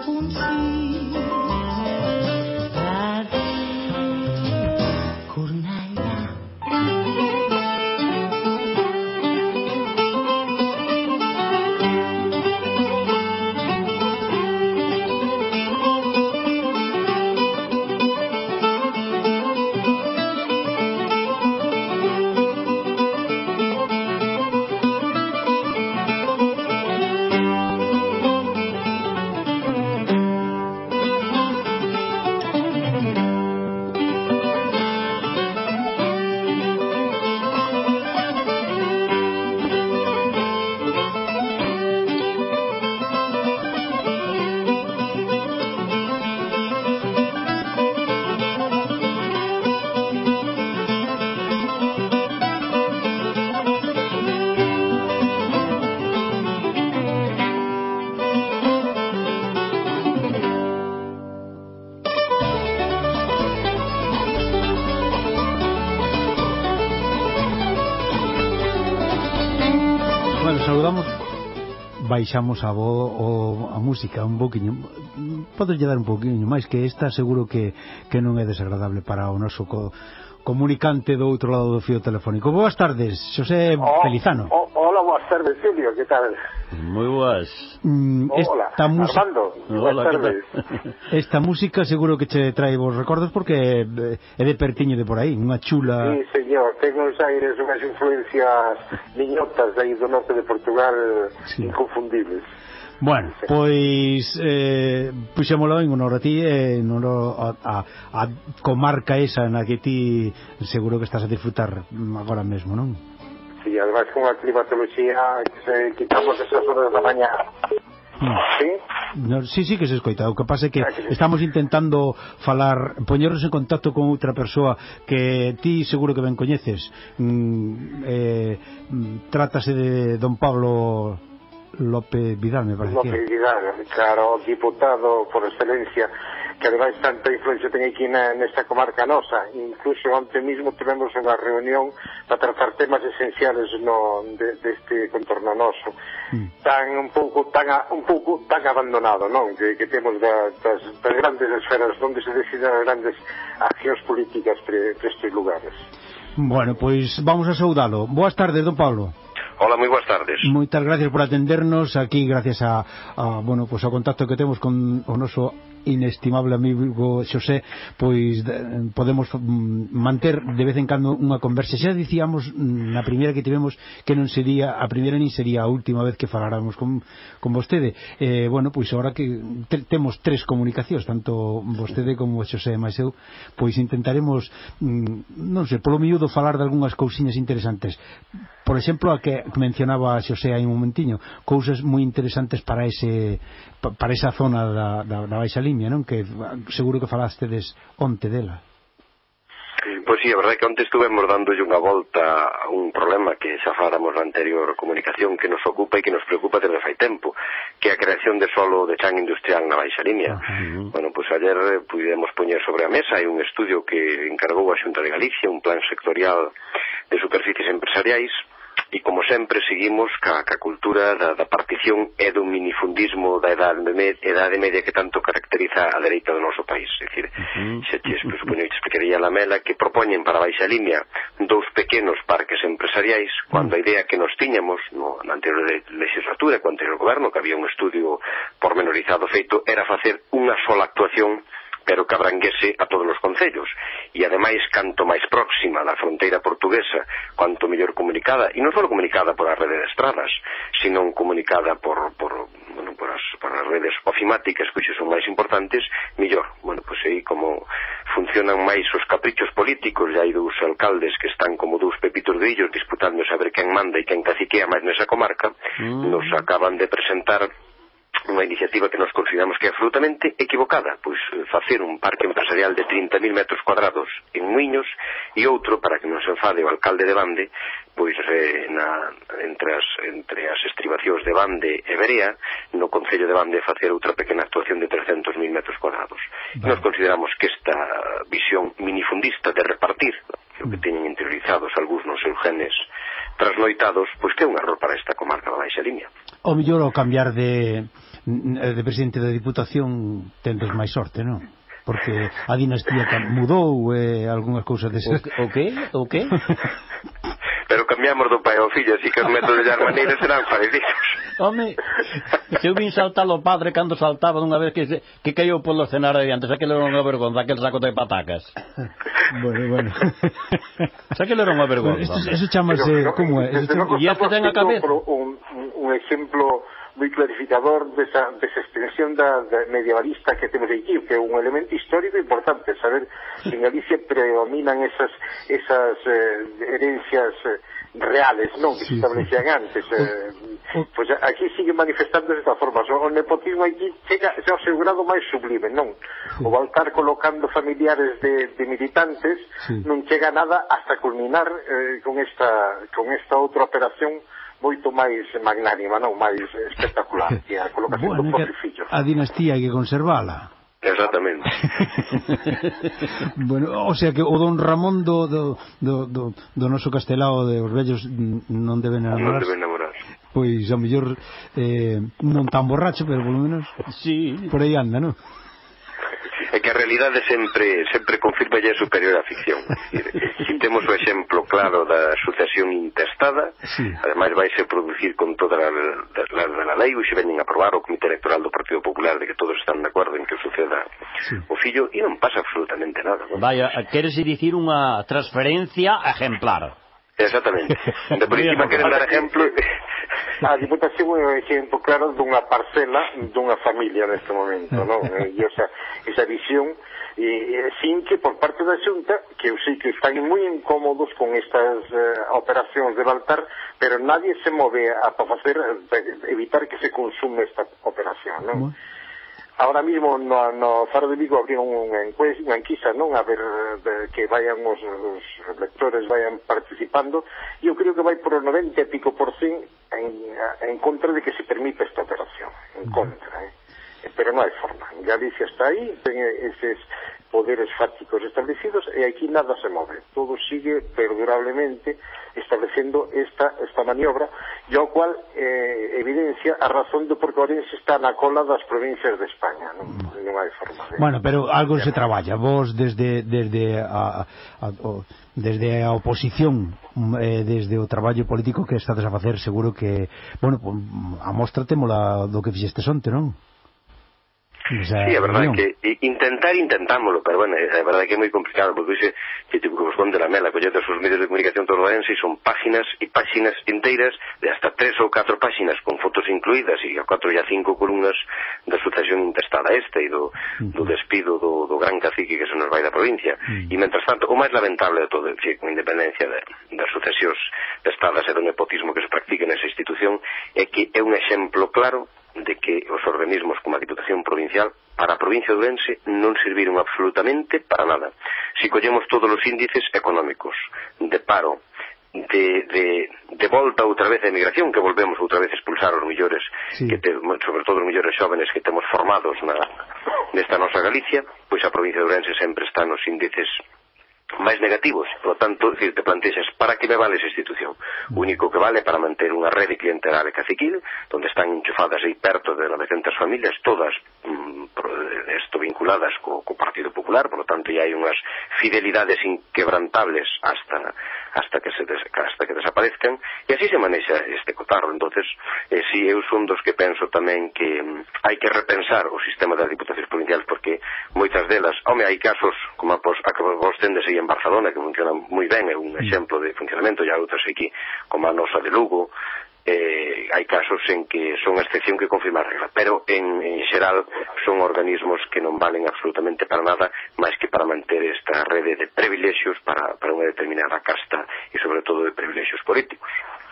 un sí per Cornellà. Baixamos a música un poquinho. Podes dar un poquinho máis, que esta seguro que non é desagradable para o noso comunicante do outro lado do fío telefónico. Boas tardes, Xosé Felizano. Hola, boas tardes, Silvio, que tal? Moi boas. Hola, Armando. Hola, boas tardes. Esta música seguro que che trae vos recordos porque é de pertiño de por aí, unha chula. Sí, señor, ten uns aires, unhas influencias niñotas aí do norte de Portugal, sí, inconfundibles. Bueno, pois puxémolo en honor a ti, en honor a comarca esa na que ti seguro que estás a disfrutar agora mesmo, non? Sí, además con a climatología que quitamos esas horas da mañá. ¿Sí? No, sí que se escoita. O que pasa é que estamos intentando poñernos en contacto con outra persoa que ti seguro que ben coñeces. Trátase de don Pablo López Vidal, me parece. López Vidal, claro, diputado por excelencia, que ademais tanta influencia ten aquí nesta comarca nosa. Incluso onte mismo tivemos unha reunión para tratar temas esenciales deste contorno noso, un pouco tan abandonado, non? Que temos das grandes esferas onde se deciden as grandes accións políticas para estes lugares. Bueno, pois vamos a saudalo. Boas tardes, don Pablo. Hola, moi boas tardes. Moitas gracias por atendernos aquí, gracias ao contacto que temos con o noso inestimable amigo Xosé, pois podemos manter de vez en cando unha conversa. Xa dicíamos na primeira que tivemos que non sería a primeira nin sería a última vez que faláramos con vostede. Pois agora que temos tres comunicacións, tanto vostede como Xosé e máis eu, pois intentaremos non sei, polo miúdo falar de algunhas cousiñas interesantes. Por exemplo, a que mencionaba Xosé hai un momentiño, cousas moi interesantes para esa zona da Baixa Limia, non? Que seguro que falastedes onte dela. Pois sí, a verdade é que onte estuvemos dándolle unha volta a un problema que xa falamos na anterior comunicación, que nos ocupa e que nos preocupa desde fai tempo, que é a creación de solo de chan industrial na Baixa Limia. Bueno, pois ayer pudemos poñer sobre a mesa hai un estudio que encargou a Xunta de Galicia, un plan sectorial de superficies empresariais, e como sempre seguimos ca cultura da partición e do minifundismo da edade media que tanto caracteriza a dereita do noso país. É dicir, xa te explicaría a Lamela que propoñen para a Baixa Limia dous pequenos parques empresariais, cando a idea que nos tiñamos na anterior legislatura, co anterior goberno, que había un estudio pormenorizado feito, era facer unha sola actuación pero que abranguese a todos os concellos, e ademais canto máis próxima da fronteira portuguesa, cuanto mellor comunicada, e non só comunicada por a rede de estradas, sino comunicada por as redes ofimáticas, que son máis importantes, mellor. Bueno, pois aí como funcionan máis os caprichos políticos, e hai dous alcaldes que están como dous pepitos de illos disputando saber quen manda e quen caciquea máis nesa comarca, nos acaban de presentar unha iniciativa que nos consideramos que é absolutamente equivocada, pois facer un parque empresarial de 30.000 metros cuadrados en Muiños e outro, para que non se enfade o alcalde de Bande, pois entre as estribacións de Bande e Berea, no concello de Bande facer outra pequena actuación de 300.000 metros cuadrados. Nos consideramos que esta visión minifundista de repartir o que teñen interiorizados algúns nos seus genes trasnoitados, pois que é un error para esta comarca da Baixa Limia. O mellor o cambiar de de presidente da Diputación tendes máis sorte, non? Porque a dinastía mudou algunhas cousas desas. O que? Pero cambiamos do pai ao fillo, así que os métodos de maneiras serán parecidos. Home, se eu vin saltar o padre cando saltaba dunha vez que caiu polo escenario e antes, aquilo era unha vergonza, aquel saco de patacas. Bueno. Aquilo era unha vergonza. Bueno, eso chamase, como é? E este ten a cabeza. Un exemplo moi clarificador desa extensión da medievalista que temos aquí, que é un elemento histórico importante, saber que en Galicia predominan esas herencias reales, non, que se establecían antes. Pois aquí sigue manifestando de esta forma. O nepotismo aquí chega ao seu grado máis sublime, non? O voltar colocando familiares de militantes non chega nada hasta culminar con esta outra operación moito máis magnánima, non, máis espectacular, que a colocación do propio fillo. A dinastía hai que conservala. Exactamente. Bueno, o sea que o don Ramón do noso castelao de os vellos non deben enamorar. Pois a mellor non tan borracho, pero polo menos por aí anda, non? É que a realidade sempre confirma que é superior á ficción. Si temos o exemplo claro da sucesión intestada, ademais vaise producir con toda a lei, e se veñen a aprobar o Comité Electoral do Partido Popular de que todos están de acordo en que suceda o fillo, e non pasa absolutamente nada, non? Vaya, queres dicir unha transferencia exemplar. Exactamente. De por encima queren dar exemplo. A Diputación é un exemplo claro dunha parcela dunha familia neste momento, non? E esa visión sin que por parte da Xunta, que eu sei que están moi incómodos con estas operacións de Baltar, pero nadie se move a evitar que se consume esta operación, non? Ahora mismo no Faro de Vigo abriron unha enquisa, non, a ver que vayan os lectores vayan participando, e eu creo que vai por o 90 e pico % en contra de que se permita esta operación, en contra, pero non hai forma. Galicia está aí, ten eses poderes fácticos establecidos e aquí nada se move, todo sigue perdurablemente establecendo esta maniobra, e ao cual evidencia a razón do por que Ourense está na cola das provincias de España, non hai forma de... Bueno, pero algo se traballa, vos desde a oposición, desde o traballo político que estades a facer, seguro que, bueno, amóstratemola do que fixestes onte, non? Sí, a verdade que intentámoslo, pero bueno, a verdade que é moi complicado, porque hoxe que tipo que vos conte la mela, collete os medios de comunicación todo Ourense e son páxinas e páxinas inteiras de hasta 3 ou 4 páxinas con fotos incluídas e a 4 e a 5 columnas da sucesión intestada e do despido do gran cacique que se nos vai da provincia. E mentras tanto, o máis lamentable de todo, con independencia das sucesións testadas e do nepotismo que se practica nesa institución, é que é un exemplo claro de que os organismos como a Diputación Provincial para a provincia de Ourense non serviron absolutamente para nada. Si collemos todos os índices económicos, de paro, de volta outra vez a emigración, que volvemos outra vez a expulsar os millores, sobre todo os millores xóvenes que temos formados nesta nosa Galicia, pois a provincia de Ourense sempre está nos índices máis negativos. Por lo tanto, te plantexas, para que me vale esa institución? O único que vale para manter unha rede clientelar e caciquil, onde están enchufadas aí perto de 900 familias, todas vinculadas co Partido Popular, por lo tanto, hai unhas fidelidades inquebrantables hasta que desaparezcan, e así se manexa este cotarro. Entonces, si eu son dos que penso tamén que hai que repensar o sistema das diputacións provinciales, porque moitas delas, hai casos como a que vos tendes aí en Barcelona, que funciona moi ben, é un exemplo de funcionamento, e hai outras aquí, como a nosa de Lugo, hai casos en que son a excepción que confirma a regla, pero en xeral son organismos que non valen absolutamente para nada, máis que para manter esta rede de privilexios para unha determinada casta e sobre todo de privilexios políticos.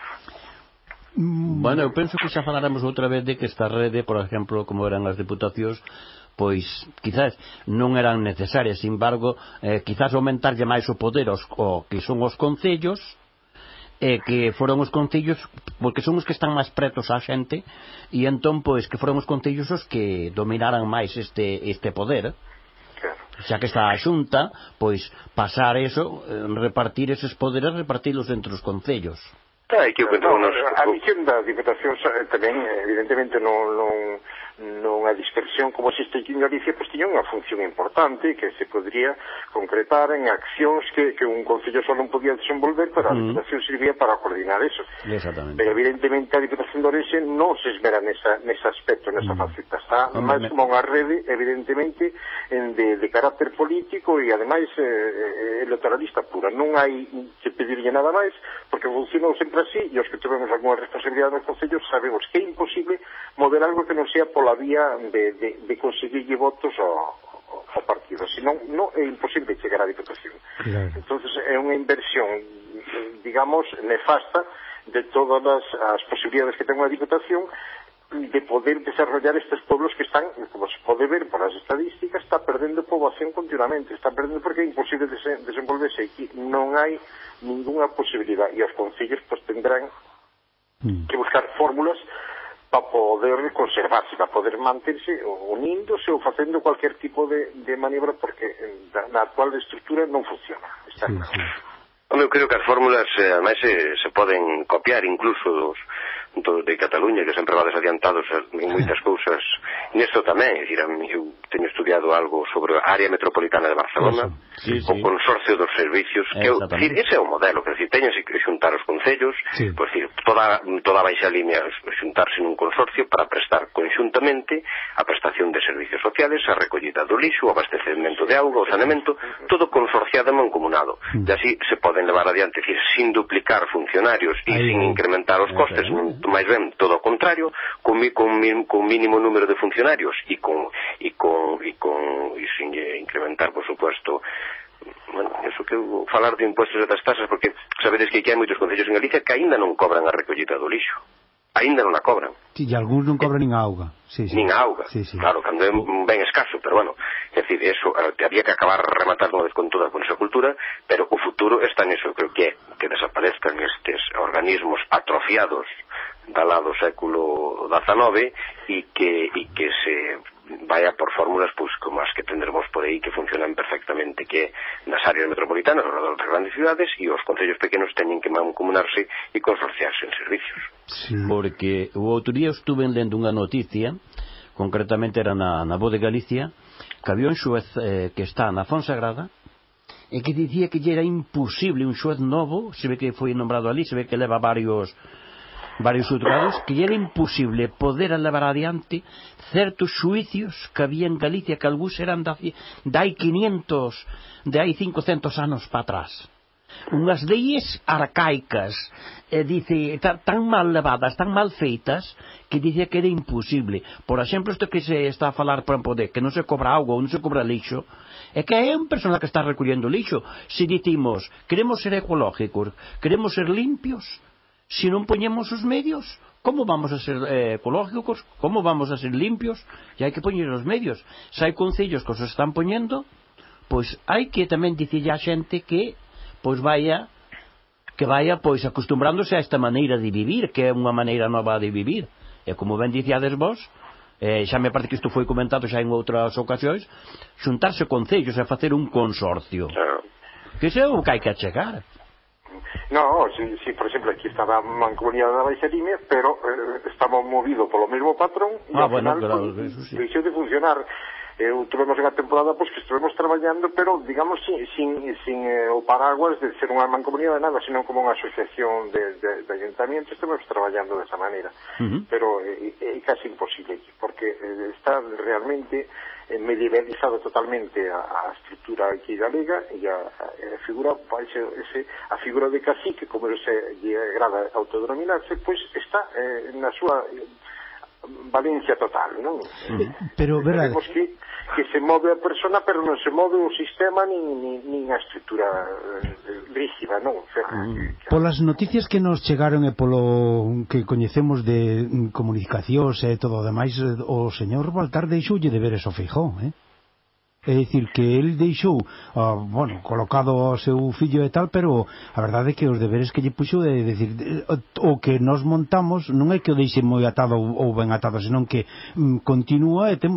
Bueno, eu penso que xa falaremos outra vez de que esta rede, por exemplo, como eran as diputacións, pois quizás non eran necesarias, sin embargo, quizás aumentarlle máis o poder o que son os concellos, que foron os concellos, porque son os que están máis pretos á xente, e entón, pois, que foron os concellos os que dominaran máis este poder, xa que está a Xunta, pois, pasar eso, repartir eses poderes, repartilos entre os concellos. A visión da Diputación tamén, evidentemente, non dispersión como existe aquí en Galicia pues tiña unha función importante que se podría concretar en accións que un concello só non podía desenvolver, pero a Diputación servía para coordinar eso. Exactamente. Pero evidentemente a Diputación de Ourense non se esmera nese aspecto, nesa faceta, está máis como unha rede evidentemente de carácter político e ademais electoralista pura, non hai que pedirlle nada máis porque funcionou sempre así e os que tivemos alguna responsabilidade nos concellos sabemos que é imposible mover algo que non sea pola vía de conseguirlle votos ao partido, senón non é imposible chegar á Diputación. Entonces é unha inversión digamos nefasta de todas as posibilidades que ten unha Diputación de poder desarrollar estes pueblos que están, como se pode ver por as estadísticas, está perdendo poboación continuamente, está perdendo porque é imposible desenvolverse aquí, non hai ninguna posibilidade e os concellos pues tendrán que buscar fórmulas para poder conservarse, para poder manterse uníndose ou facendo cualquier tipo de maniobra porque na actual estructura non funciona, está claro. Eu creo que as fórmulas ademais se poden copiar incluso dos de Cataluña, que sempre vades adiantados en moitas cousas nesto tamén, é dicir, eu teño estudiado algo sobre a área metropolitana de Barcelona, o consorcio dos servicios, que decir, ese é o modelo, que decir, teñense que xuntar os concellos, pues, decir, toda a baixa línea xuntarse nun consorcio para prestar conxuntamente a prestación de servicios sociales, a recollida do lixo, o abastecemento de auga, o saneamento, todo consorciado e mancomunado, e así se poden levar adiante, decir, sin duplicar funcionarios e sin incrementar os costes, máis ben todo o contrario, con mínimo número de funcionarios e sin incrementar, por supuesto, bueno, eso que falar de impuestos e das tasas, porque sabedes que aquí hai moitos concellos en Galicia que aínda non cobran a recollida do lixo, aínda non a cobran. E algúns non cobran nin a auga. Nin a auga, claro, cando é ben escaso, pero bueno, é dicir, eso, había que acabar rematando unha vez con toda con esa cultura, pero o futuro está niso, creo que desaparezcan estes organismos atrofiados da lado século XIX e que se vaya por fórmulas pues, como as que tendremos por aí que funcionan perfectamente, que nas áreas metropolitanas, alrededor das grandes cidades, e os concellos pequenos teñen que mancomunarse e consorciarse en servicios. Porque o outro día estuve lendo unha noticia, concretamente era na Voz de Galicia, que había un xuez que está na Fonsagrada e que dicía que era imposible un xuez novo, se ve que foi nombrado ali, se ve que leva varios outros, que era imposible poder levar adiante certos xuicios que había en Galicia, que algúns eran de hai 500 anos para atrás, unhas leyes arcaicas, dice, tan mal levadas, tan mal feitas, que dicía que era imposible. Por exemplo, isto que se está a falar, por exemplo, de que non se cobra auga ou non se cobra lixo, é que é un personal que está recollendo lixo. Se dicimos, queremos ser ecológicos, queremos ser limpios, se non poñemos os medios, como vamos a ser ecológicos, como vamos a ser limpios? E hai que poñer os medios. Se hai concellos que os están poñendo, pois hai que tamén dicirlle a xente que pois vaya pois acostumbrándose a esta maneira de vivir, que é unha maneira nova de vivir. E como ben diciades vos, xa me parece que isto foi comentado xa en outras ocasións, xuntarse concellos e facer un consorcio, que iso é o que hai que achegar. No, si, por exemplo, aquí estaba a Mancomunidade da Baixa Limia, pero estamos movidos polo mesmo patrón e ao final deixou de funcionar. Tuvemos unha temporada que estivemos traballando, pero digamos sin o paraguas de ser unha mancomunidade nada, sino como unha asociación de ayuntamientos, estivemos traballando desa maneira. Pero é casi imposible, porque está realmente medievalizado totalmente a estrutura aquí galega e a figura a figura de cacique, como se lle agrada autodenominarse, pois está na súa valencia total, non? Pero verdade que se move a persona, pero non se move o sistema nin a estrutura rígida, non? Polas noticias que nos chegaron e polo que coñecemos de comunicacións e todo o demais, o señor Baltar deixoulle de ver eso Feijóo, É dicir, que el deixou, colocado ao seu fillo e tal, pero a verdade é que os deberes que lle puxo é dicir, o que nos montamos non é que o deixe moi atado ou ben atado, senón que continúa e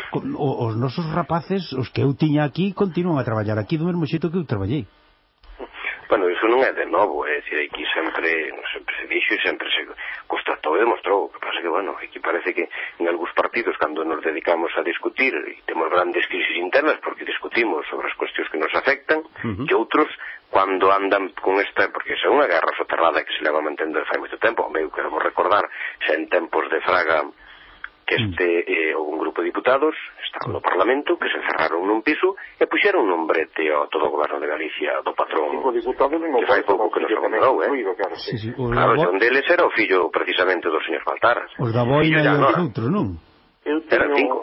os nosos rapaces, os que eu tiña aquí, continúan a traballar aquí do mesmo xeito que eu traballei. Bueno, iso non é de novo, é dicir, aquí sempre se dixo e sempre se constatou e demostrou. O que pasa que, bueno, aquí parece que en algúns partidos, cando cando nos dedicamos a discutir e temos grandes crisis internas porque discutimos sobre as cuestións que nos afectan, que outros cando andan con esta, porque é unha guerra soterrada que se leva mantendo fai moito tempo. Eu quero recordar xa en tempos de Fraga que un grupo de diputados estaban no Parlamento que se encerraron nun piso e puxeron un brete a todo o goberno de Galicia do patrón que fai pouco que nos abandonou, claro, un deles era o fillo precisamente do señor Baltar, os da Boina e os outros, non? Eu teño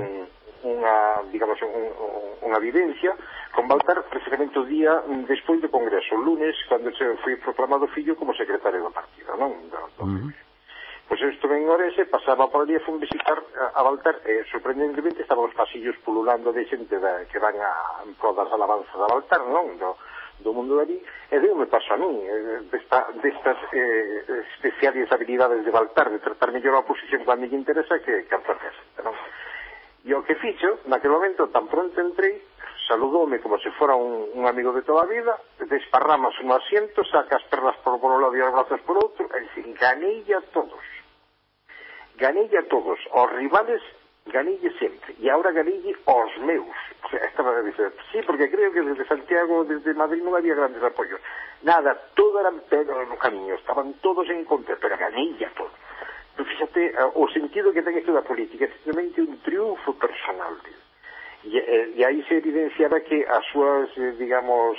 unha vivencia con Baltar precisamente o día despois do Congreso, o lunes, cando se foi proclamado fillo como secretario do partido, non? Pois eu estuve en Orese, pasaba por ali e fui visitar a Baltar e sorprendentemente estaban os pasillos pululando de xente que van en pro das alabanzas a Baltar, non? Do mundo de ali, e deu-me paso a mí destas especiales habilidades de Baltar de tratar mellor a oposición cando lle interesa que a propia xente, non? E o que fixo, naquele momento, tan pronto entrei, saludoume como se fora un amigo de toda a vida, desparramos un asiento, saca as pernas por un lado e os brazos por outro, e dicen, ganei a todos, aos rivales ganille sempre, e agora ganille aos meus. O sea, estaba a dizer, sí, porque creo que desde Santiago, desde Madrid non había grandes apoios, nada, todo eran pedros no camiño, estaban todos en contra, pero ganille a todos. Pero fíxate, o sentido que ten isto da política é simplemente un triunfo personal, tío. E aí se evidenciaba que as súas, digamos,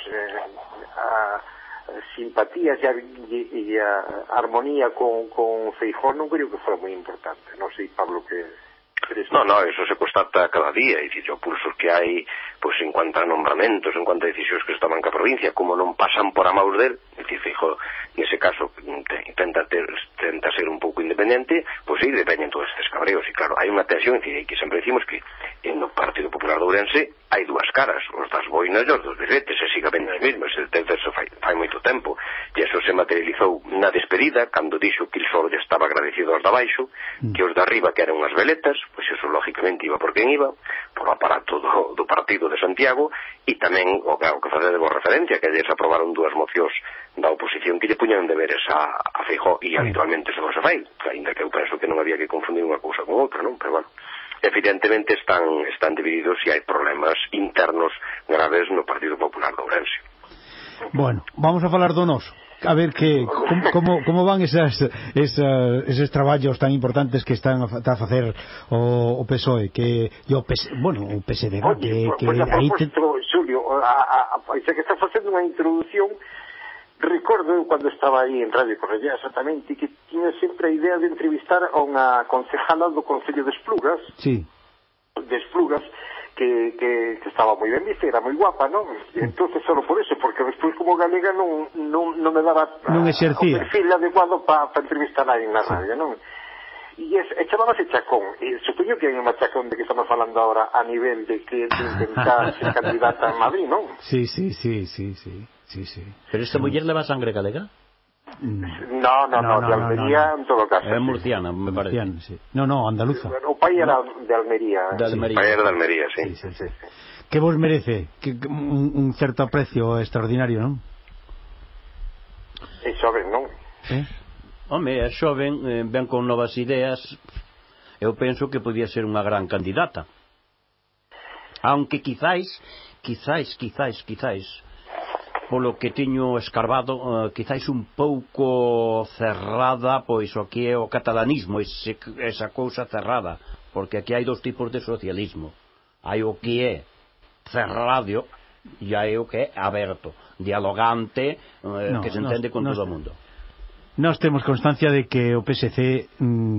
simpatías e a armonía con Feijóo non creo que fora moi importante. Non sei, Pablo, que crees? No, eso se constata cada día, e dicir, os pulsos que hai, pois, en cuanto a nombramentos, en cuanto a decisións que se toman ca provincia, como non pasan por a maus del, dicir, Feijóo, nese caso, tenta ser un pouco independente, pois sí, dependen todos estes cabreos, e claro, hai unha tensión, que sempre decimos que no Partido Popular de Ourense hai dúas caras, os das boinas e os dos birretes, e siga ben as mesmas, desde eso fai moito tempo, e eso se materializou na despedida, cando dixo que el solo lle estaba agradecido aos de abaixo, que os de arriba que eran unhas veletas, pois eso lógicamente iba por quen iba, por o aparato do partido de Santiago, e tamén o que facedemos referencia, que lles aprobaron dúas mocións da oposición que lle puñan deberes a Feijóo, e habitualmente eso non se fai, ainda que eu penso que non había que confundir unha cousa con outra, non? Pero bueno, evidentemente están divididos e hai problemas internos graves no Partido Popular de Ourense. Bueno, vamos a falar do noso. A ver como van eses traballos tan importantes que están a facer o PSOE, que o PSDG, que aí Xulio, xa que está facendo unha introducción. Recordo cando estaba aí en Radio Correllá exactamente que tiña sempre a idea de entrevistar a unha concejala do Concello de Esplugas, que estaba moi ben vista, era moi guapa, non? Entonces solo por eso, porque despois como galega non me daba o perfil adecuado para entrevistar aí na radio, non? E chamábase Chacón, e supoño que hai unha Chacón de que estamos falando ahora a nivel de que intentar ser candidata en Madrid, non? Sí. Pero esta muller leva sangre galega? No, de Almería en todo caso. É murciana, me parece. Sí. No, andaluza. O pai era de Almería. O pai era de Almería, sí. Que vos merece un certo aprecio extraordinario, non? É xoven, non? Home, é xoven, ven con novas ideas. Eu penso que podía ser unha gran candidata. Aunque quizáis polo que teño escarbado, quizáis un pouco cerrada, pois o que é o catalanismo, esa cousa cerrada, porque aquí hai dos tipos de socialismo. Hai o que é cerrado e hai o que é aberto, dialogante, que se entende con todo o mundo. Nós temos constancia de que o PSC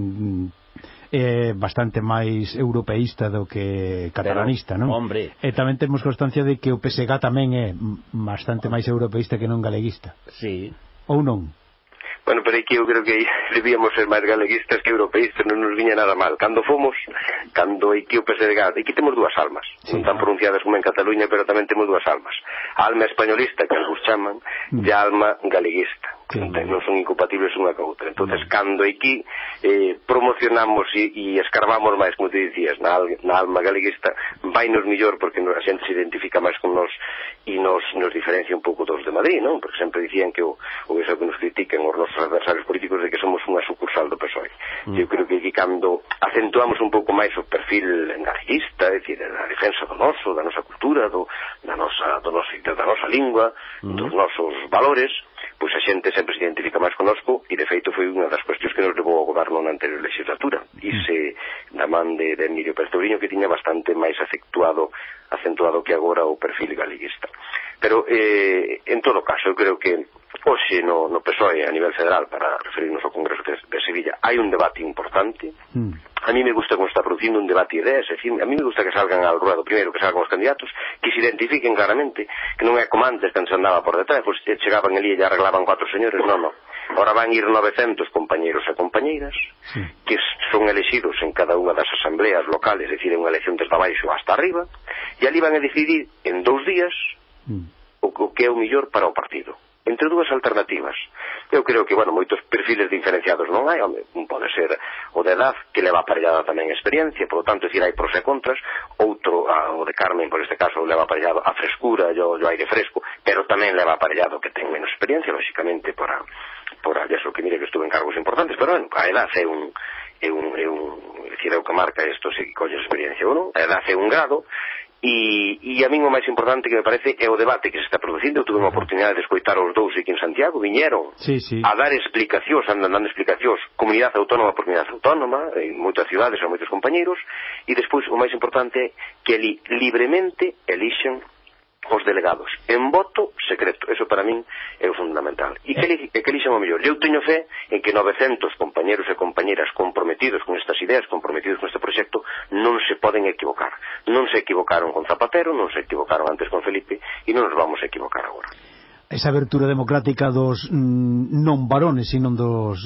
é bastante máis europeísta do que catalanista, non? Hombre. E tamén temos constancia de que o PSG tamén é bastante máis europeísta que non galeguista. Sí. Ou non? Bueno, pero aquí eu creo que debíamos ser máis galeguistas que europeístas, non nos viña nada mal. Cando aquí o PSG, aquí temos dúas almas, non tan pronunciadas como en Cataluña, pero tamén temos dúas almas. A alma españolista, que algúns chaman, e a alma galeguista, non son incompatibles unha ca outra. Entonces, cando aquí promocionamos e escarbamos máis, como te dicías, na alma galeguista, vainos millor porque a xente se identifica máis con nós e nos diferencia un pouco dos de Madrid, non? Porque sempre dicían que o eso que nos critican os nosos adversarios políticos de que somos unha sucursal do PSOE. Eu creo que aquí cando acentuamos un pouco máis o perfil galeguista, é dicir, a defensa do noso, da nosa cultura, da nosa lingua, dos nosos valores, pois a xente sempre se identifica máis connosco e de feito foi unha das cuestións que nos levou ao goberno na anterior legislatura da man de Emilio Pérez Touriño, que tiña bastante máis acentuado que agora o perfil galeguista. Pero en todo caso, eu creo que hoxe no PSOE a nivel federal, para referirnos ao Congreso de Sevilla, hai un debate importante. A mí me gusta como está producindo un debate de ideas, é dicir, a mí me gusta que salgan ao ruedo, primeiro que salgan os candidatos, que se identifiquen claramente, que non é como antes, que se andaba por detrás, pois chegaban ali e arreglaban 4 señores, non. Ahora van ir 900 compañeros e compañeiras, que son elegidos en cada unha das asambleas locales, é dicir, unha elección desde abaixo hasta arriba, e ali van a decidir en 2 días o que é o mellor para o partido, entre dúas alternativas. Eu creo que, moitos perfiles diferenciados non hai, pode ser o de edad, que leva aparellada tamén experiencia, por lo tanto, hai pros e contras, outro, o de Carmen, por este caso, leva aparellado a frescura, o aire fresco, pero tamén leva aparellado que ten menos experiencia, lóxicamente, por eso que mire que estuve en cargos importantes, pero, a edad é un decir, é o que marca isto, se colles experiencia ou non, a edad é un grado. E a min o máis importante que me parece é o debate que se está producindo. Eu tuve unha oportunidade de escoitar os dous aquí en Santiago, viñeron a dar explicacións, andan dando explicacións, comunidade autónoma por comunidade autónoma, en moitas cidades ou moitos compañeiros, e despois o máis importante é que ali libremente elixen os delegados, en voto secreto. Eso para min é o fundamental. E que elixen o mellor. Eu teño fe en que 900 compañeros e compañeras comprometidos con estas ideas, comprometidos con este proxecto, non se poden equivocar. Non se equivocaron con Zapatero, non se equivocaron antes con Felipe, e non nos vamos a equivocar agora. Esa abertura democrática dos non varones, sino dos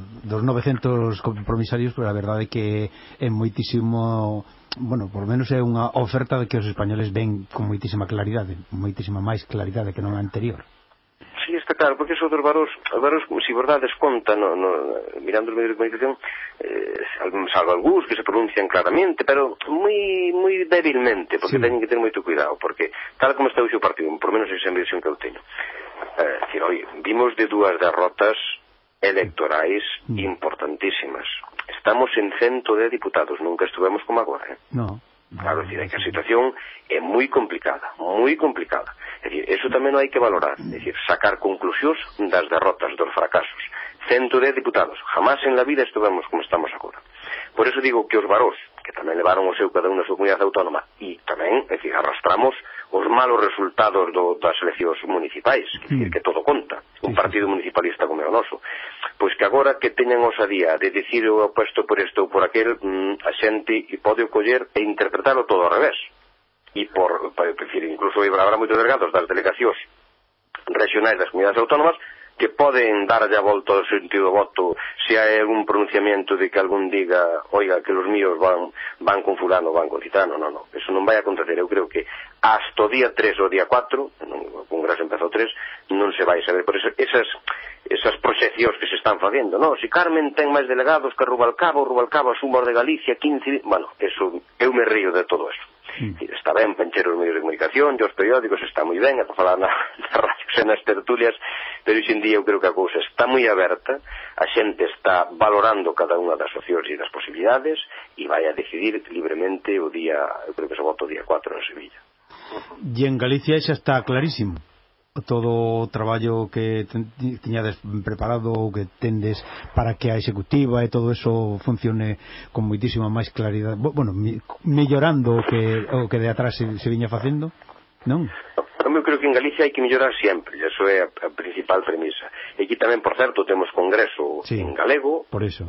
900 compromisarios, pero a verdade é que é moitísimo, por lo menos é unha oferta de que os españoles ven con moitísima claridade, moitísima máis claridade que non a anterior. Sí, está claro, porque esos dos varos, si verdades conta, mirando os medios de comunicación, salvo algúns que se pronuncian claramente, pero moi débilmente, porque teñen que ter moito cuidado, porque tal como está hoxe o partido, por menos esa impresión que eu teño, vimos de 2 derrotas electorais importantísimas. Estamos en 110 diputados, nunca estuvemos como agora, No. Claro, é dicir, que a situación é moi complicada, moi complicada. É dicir, eso tamén hai que valorar, é dicir, sacar conclusións das derrotas, dos fracasos. 110 diputados, jamás en la vida estuvemos como estamos agora. Por eso digo que os varós, que tamén levaron o seu cada unha a súa comunidade autónoma, e tamén, é dicir, arrastramos os malos resultados das eleccións municipais, que todo conta, un partido municipalista como é o noso, pois que agora que teñan osadía de dicir o opuesto por isto ou por aquel, a xente pode coller e interpretarlo todo ao revés. E incluso habrá moitos delegados das delegacións regionais das comunidades autónomas que poden darlle a volta ao sentido do voto se hai algún pronunciamento de que algún diga, oiga, que los míos van con fulano, van con citano. Non, eso non vai a acontecer. Eu creo que hasta o día 3 ou o día 4, o Congreso empezou 3, non se vai saber. Por eso, esas proxeccións que se están facendo, se Carmen ten máis delegados que Rubalcaba asuma os de Galicia, 15... eso, eu me río de todo eso. Está ben pencher os medios de comunicación e os periódicos, está moi ben para falar nas radios e nas tertulias, pero hoxe en día eu creo que a cousa está moi aberta, a xente está valorando cada unha das opcións e das posibilidades e vai a decidir libremente o día, eu creo que se vota o día 4 en Sevilla. E en Galicia xa está clarísimo todo o traballo que tiñades preparado ou que tendes para que a executiva e todo eso funcione con moitísima máis claridade, mellorando o que de atrás se viña facendo, non? Eu creo que en Galicia hai que mellorar sempre, eso é a principal premisa. E aquí tamén, por certo, temos congreso en galego,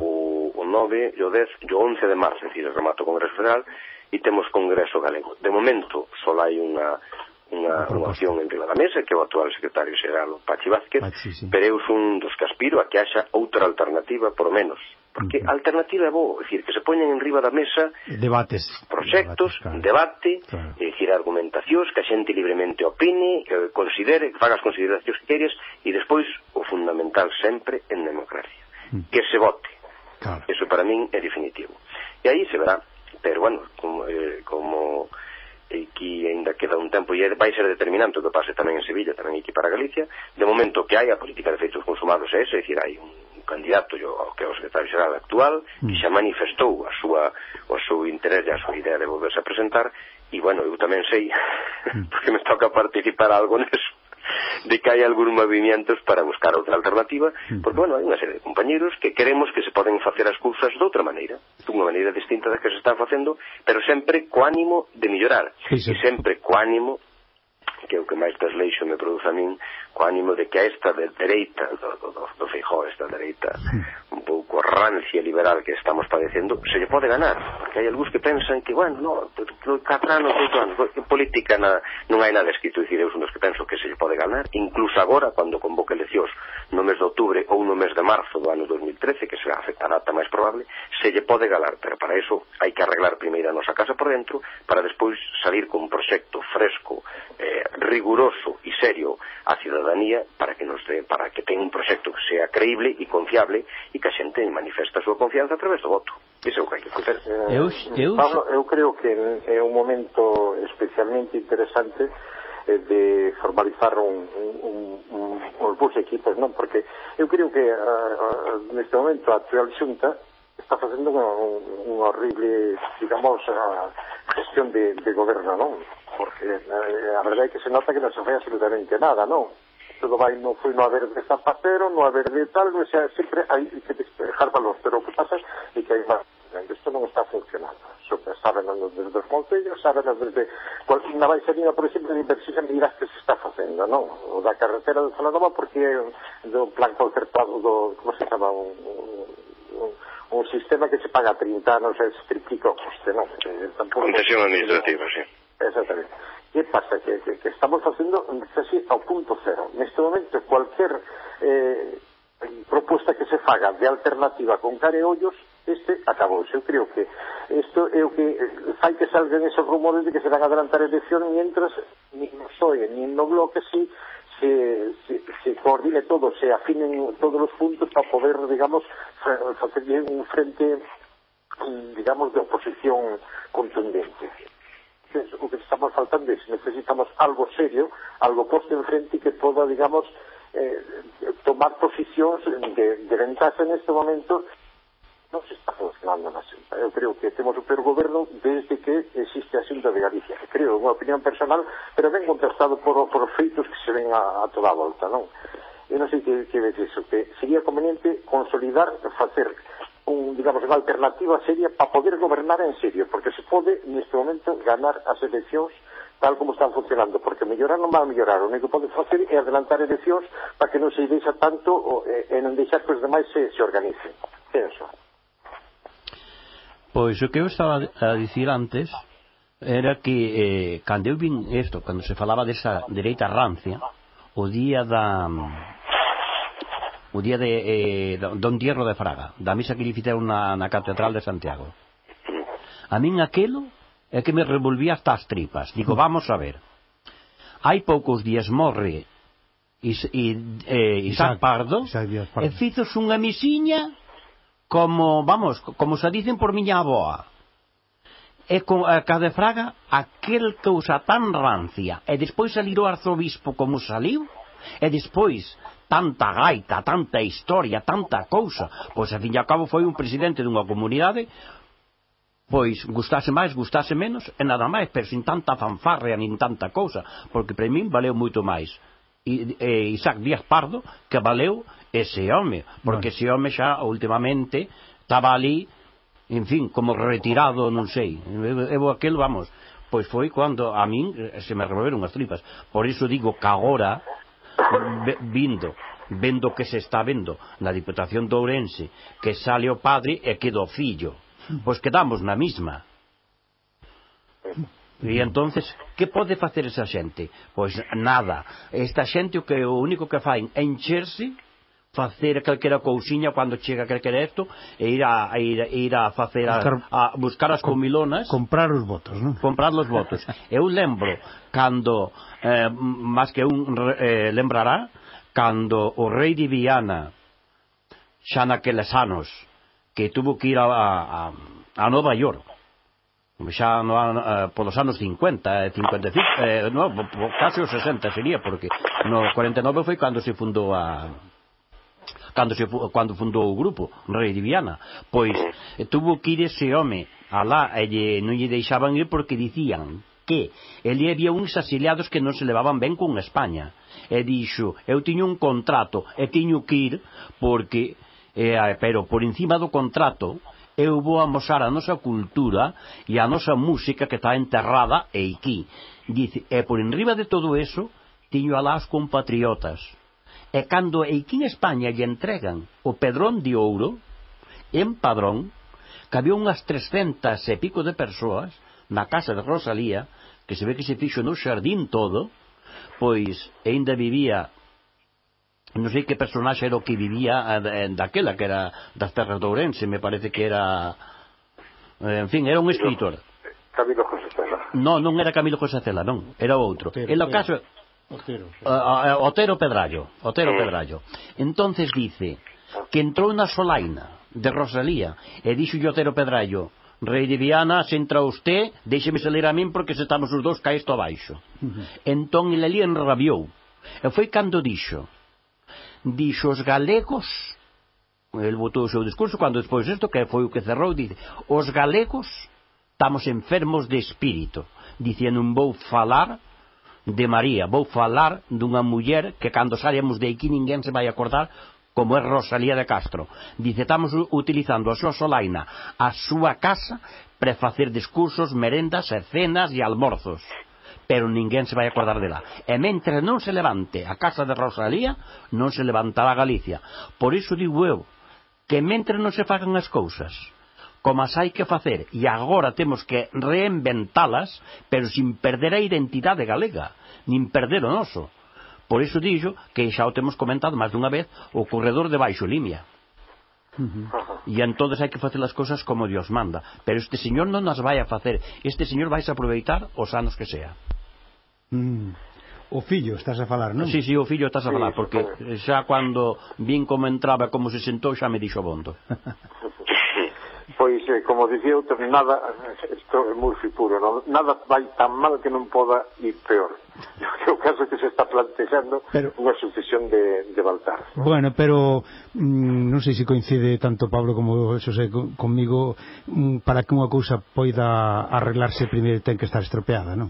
o 9 e o 10 e o 11 de marzo, é dicir, remato o Congreso Federal, e temos congreso galego. De momento, só hai unha opción en riba da mesa, que é o actual secretario xeral, Pachi Vázquez, pero eu son dos que aspiro a que haxa outra alternativa, por menos, porque a alternativa é boa, é dicir, que se poñen en riba da mesa debates, proxectos, debate, é dicir, argumentacións, que a xente libremente opine, que considere, que faga as consideracións que queres, e despois o fundamental sempre en democracia. Que se vote. Claro. Eso para min é definitivo. E aí se verá, pero bueno, como aquí ainda queda un tempo e vai ser determinante o que pase tamén en Sevilla, tamén aquí para Galicia. De momento que hai a política de efeitos consumados é ese, é dicir, hai un candidato que é o secretario xeral actual que xa manifestou o seu interés e a súa idea de volverse a presentar, e bueno, eu tamén sei porque me toca participar algo neso, de que hai algúns movimientos para buscar outra alternativa, porque, bueno, hai unha serie de compañeros que queremos que se poden facer as cousas de outra maneira, dunha maneira distinta da que se están facendo, pero sempre co ánimo de mellorar, e sempre co ánimo, que é o que máis desleixo me produce a min, co ánimo de que a esta de dereita do Feijóo, esta dereita un pouco rancia liberal que estamos padecendo, se lle pode ganar, porque hai algúns que pensan que, bueno, no, 4 anos, 8 anos, en política non hai nada escrito, dicir, eu son dos que penso que se lle pode ganar, incluso agora, cando convoque eleccións no mes de outubro ou no mes de marzo do ano 2013, que será a data máis probable, se lle pode ganar, pero para eso hai que arreglar primeiro a nosa casa por dentro, para despois salir con un proxecto fresco, riguroso e serio á cidadanía, para que tenga un proxecto que sea creíble e confiable e que a xente manifesta a súa confianza a través do voto. Iso é o que hai que facer. Pablo, eu creo que é un momento especialmente interesante de formalizar os bons equipos, non? Porque eu creo que neste momento a actual xunta está facendo unha horrible, digamos, gestión de goberno, non? Porque a verdade é que se nota que non se fai absolutamente nada, non? Todo vai, non foi no haber de Zapatero, no haber de tal, o sea, sempre hai que despejar valores, pero o que pasa é que hai máis. Isto non está funcionando. Saben desde os concellos, saben desde na Baixaría, por exemplo, de inversión dirás que se está facendo, non? O da carretera de Zolanova porque é do plan concertado do, como se chama, un sistema que se paga 30 anos e se triplica o coste, non? Concesión administrativa, sí. Exactamente. Que pasa? Que estamos facendo así ao punto cero. Neste momento, cualquier propuesta que se faga de alternativa con cara e ollos, acabou. Eu creo que isto é o que fai que salgan esos rumores de que se van a adelantar eleccións, mientras ni no PSOE ni no Bloque se coordine todo, se afinen todos os puntos para poder, digamos, facer un frente, digamos, de oposición contundente. O que estamos faltando é, necesitamos algo serio, algo posto en frente que poda, digamos, tomar posicións de ventaja neste momento. Non se está funcionando na Xunta. Eu creo que temos o peor goberno desde que existe a Xunta de Galicia. Creo, unha opinión personal, pero ben contestado por feitos que se ven a toda a volta, non? Eu non sei que ves iso, que sería conveniente consolidar, facer digamos, unha alternativa seria para poder gobernar en serio, porque se pode, neste momento, ganar as eleccións tal como están funcionando, porque mellorar non va a mellorar, o único que pode facer é adelantar eleccións para que non se deixa tanto e non deixar que os demais se organicen. Penso. Pois o que eu estaba a dicir antes era que cando eu vin isto, cando se falaba desa dereita rancia, o día do entierro de Fraga, da misa que lle fixeron na Catedral de Santiago, a min aquelo é que me revolvía hasta as tripas. Digo, vamos a ver, hai poucos días morre Isaac Pardo e fizos unha misiña como se dicen por miña avoa, e con a de Fraga aquel cousa tan rancia, e despois salir o arzobispo como saliu, e despois tanta gaita, tanta historia, tanta cousa, pois a fin e ao cabo foi un presidente dunha comunidade, pois gustase máis, gustase menos e nada máis, pero sin tanta fanfarria nin tanta cousa, porque para min valeu moito máis Isaac Díaz Pardo que valeu ese home, porque ese home xa últimamente estaba ali, en fin, como retirado, non sei, aquel, vamos, pois foi cando a min se me revolveron as tripas. Por iso digo que agora, vendo que se está vendo na Diputación de Ourense, que sale o padre e queda o fillo, pois quedamos na mesma. E entonces, que pode facer esa xente? Pois nada. Esta xente o único que fai é encherse, facer calquera cousiña cando chega calquera esto, e ir a facer a buscar as comilonas, comprar os votos, non? Comprar os votos. Eu lembro cando máis que un lembrará, cando o rei de Viana, xa naqueles anos, que tuvo que ir a Nova York, xa polos anos 50, 55, no, casi os 60 sería, porque no 49 foi cando se fundou cando fundou o grupo Rei de Viana, pois tuvo que ir ese home alá e non lle deixaban ir porque dicían que ele había uns asiliados que non se levaban ben con España, e dixo, eu tiño un contrato e tiño que ir porque pero por encima do contrato eu vou amosar a nosa cultura e a nosa música que está enterrada aquí. Dice, e por enriba de todo eso tiño alá os compatriotas. E cando aquí en España lle entregan o Pedrón de Ouro en Padrón, que había unhas 300 e pico de persoas na casa de Rosalía, que se ve que se fixo no xardín todo, pois ainda vivía, non sei que personaxe era o que vivía daquela, que era das terras de Ourense, me parece que era, en fin, era un escritor. Camilo José Cela. Non era Camilo José Cela, non, era outro. En o caso Otero Pedrallo. Entonces dice que entrou na solaina de Rosalía e dixo Otero Pedrallo, Rei de Viana, se entra usted, déxeme salir a min porque se estamos os dous ca isto abaixo. Entón ele ali enrabiou, e foi cando dixo os galegos, ele botou o seu discurso cando despois isto, que foi o que cerrou, dice, os galegos estamos enfermos de espírito, dice, non vou falar de María, vou falar dunha muller que cando saíamos de aquí ninguén se vai acordar, como é Rosalía de Castro. Dice, estamos utilizando a súa solaina, a súa casa, para facer discursos, merendas, e cenas e almorzos, pero ninguén se vai acordar dela. E mentre non se levante a casa de Rosalía, non se levantará Galicia. Por iso digo eu, que mentre non se fagan as cousas como as hai que facer, e agora temos que reinventalas, pero sin perder a identidade galega, nin perder o noso. Por iso dixo que xa o temos comentado máis dunha vez, o corredor de Baixo Limia. E entonces hai que facer as cousas como Dios manda, pero este señor non nas vai a facer, este señor vais a aproveitar os anos que sea. O fillo estás a falar, non? Sí, o fillo estás a falar, porque xa cando vin como entraba, como se sentou, xa me dixo bondo. Pois, como dicía outro, nada, isto é Murphy puro, non? Nada vai tan mal que non poda ir peor. É o caso que se está plantexando unha sucesión de Baltar. Bueno, pero non sei se coincide tanto Pablo como Xosé conmigo, para que unha cousa poida arreglarse primeiro ten que estar estropeada, non?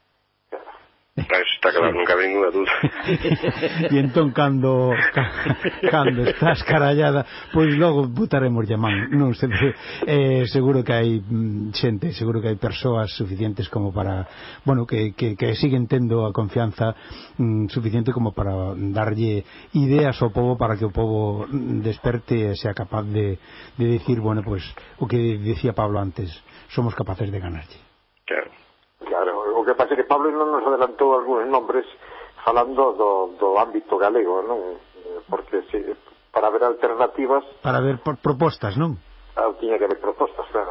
Está claro, non cabe ninguna dúda. E entón cando está escarallada, pois logo botaremos llamán, non sei, seguro que hai xente, seguro que hai persoas suficientes como para, bueno, que siguen tendo a confianza suficiente como para darlle ideas ao povo, para que o povo desperte e sea capaz de decir, bueno, pues o que decía Pablo antes, somos capaces de ganarlle. Claro, o que pasa é que Pablo non nos adelantou algúns nombres falando do ámbito galego, non? Porque para ver alternativas... Para ver propostas, non? Tiña que haber propostas, claro.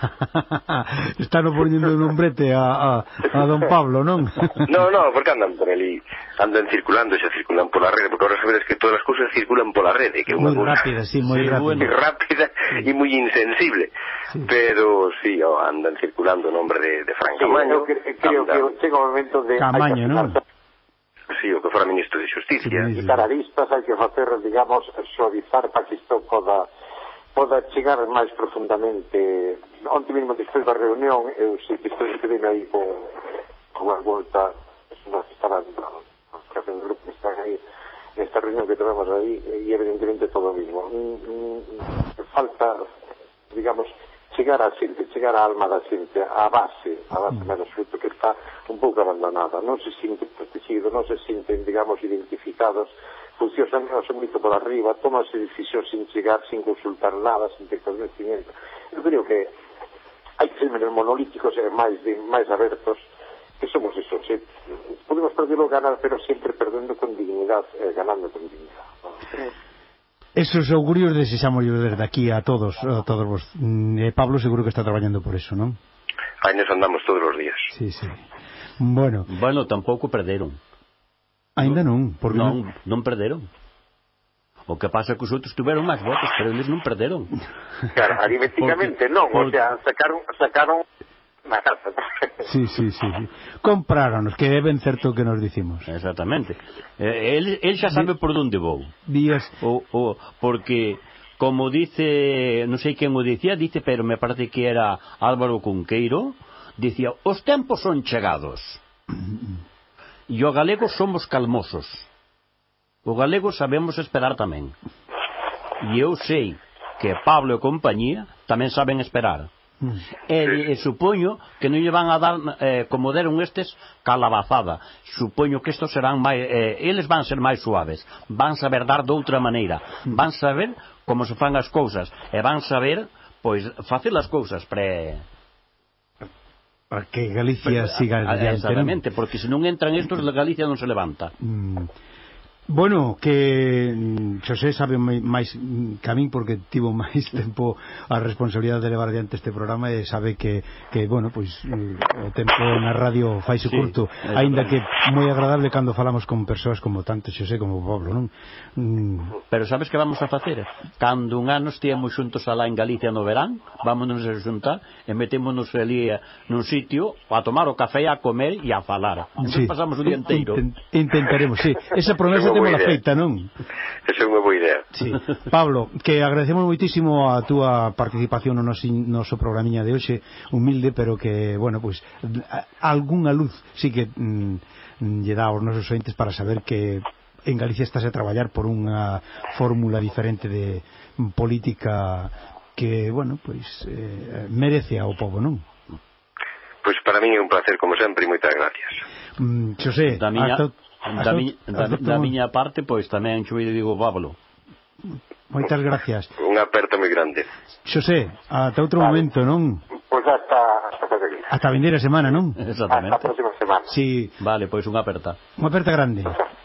Están poniendo un nombrete a don Pablo, non? No, porque andan por ali, andan circulando, xa circulan pola rede, porque ahora sabedes que todas as cousas circulan pola rede, que é unha moi rápida, sí, moi rápida e moi insensible, sí. Pero sí, andan circulando o nombre de Fran Camaño. Creo que chega o momento de... Camaño, non? Sí, o que fora ministro de Xusticia. Quitar aristas, hai que facer, digamos, suavizar para que isto poda chegar máis profundamente. Onte mesmo despois da reunión, eu sei que estou escribendo aí con unha volta, nos estaban os jefes do grupo que están aí nesta reunión que tenemos aí, e evidentemente todo o mismo. Falta, digamos, chegar á xente, chegar á alma da xente, á base menos fruto, que está un pouco abandonada, non se sinten protegidos, non se sinten, digamos, identificados, funcionan moito por arriba, tomanse decisións sin chegar, sin consultar nada, sin ter conocimiento. Eu creo que hai que ser menos monolíticos e máis abertos, que somos eso, podemos perderlo ganar, pero sempre perdendo con dignidade, ganando con dignidade, ¿no? Esos augurios desexamos desde aquí a todos vos. Pablo seguro que está traballando por eso, non? Aí nos andamos todos os días. Sí. Bueno, tampouco perderon. Ainda non, porque non perderon. O que pasa é que os outros tuveron máis votos, pero eles non perderon. Claro, aritméticamente non, o sea, sacaron nada. Sí. Compráronos, que é ben certo que nos dicimos. Exactamente. El xa sabe por onde vou. Días... Porque, como dice, non sei quen o dicía, pero me parece que era Álvaro Cunqueiro, dicía, os tempos son chegados. E os galegos somos calmosos. Os galegos sabemos esperar tamén. E eu sei que Pablo e compañía tamén saben esperar. E supoño que non lle van a dar como deron estes calabazada. Supoño que estos serán máis eles van ser máis suaves, van saber dar de outra maneira, van saber como se fan as cousas e van saber pois facer as cousas para que Galicia siga adiante. Exactamente, porque se non entran estos, Galicia non se levanta. Bueno, que Xosé sabe máis que a min porque tivo máis tempo a responsabilidade de levar adiante este programa e sabe que bueno, pois o tempo na radio faise curto, aínda que moi agradable cando falamos con persoas como tanto Xosé como Pablo, non? Pero sabes que vamos a facer? Cando un ano estiamos xuntos alá en Galicia no verán, vámonos a xuntar e metémonos ali nun sitio a tomar o café, a comer e a falar. Entón pasamos o día inteiro. Intentaremos, sí. Esa promesa temos la feita, non? Esa é unha boa idea. Sí. Pablo, que agradecemos moitísimo a túa participación no noso programiña de hoxe, humilde, pero que, bueno, pois algunha luz sí que lle dá aos nosos ointes para saber que en Galicia estás a traballar por unha fórmula diferente de política que, bueno, pois merece ao povo, non? Pois para min é un placer como sempre e moitas gracias. Xosé, da miña parte, pois tamén xo digo Pablo. Moitas gracias. Unha aperta moi grande. Xosé, ata outro momento, non? Pois hasta a vindeira semana, non? Exactamente. Hasta a próxima semana. Sí. Vale, pois unha aperta. Unha aperta grande.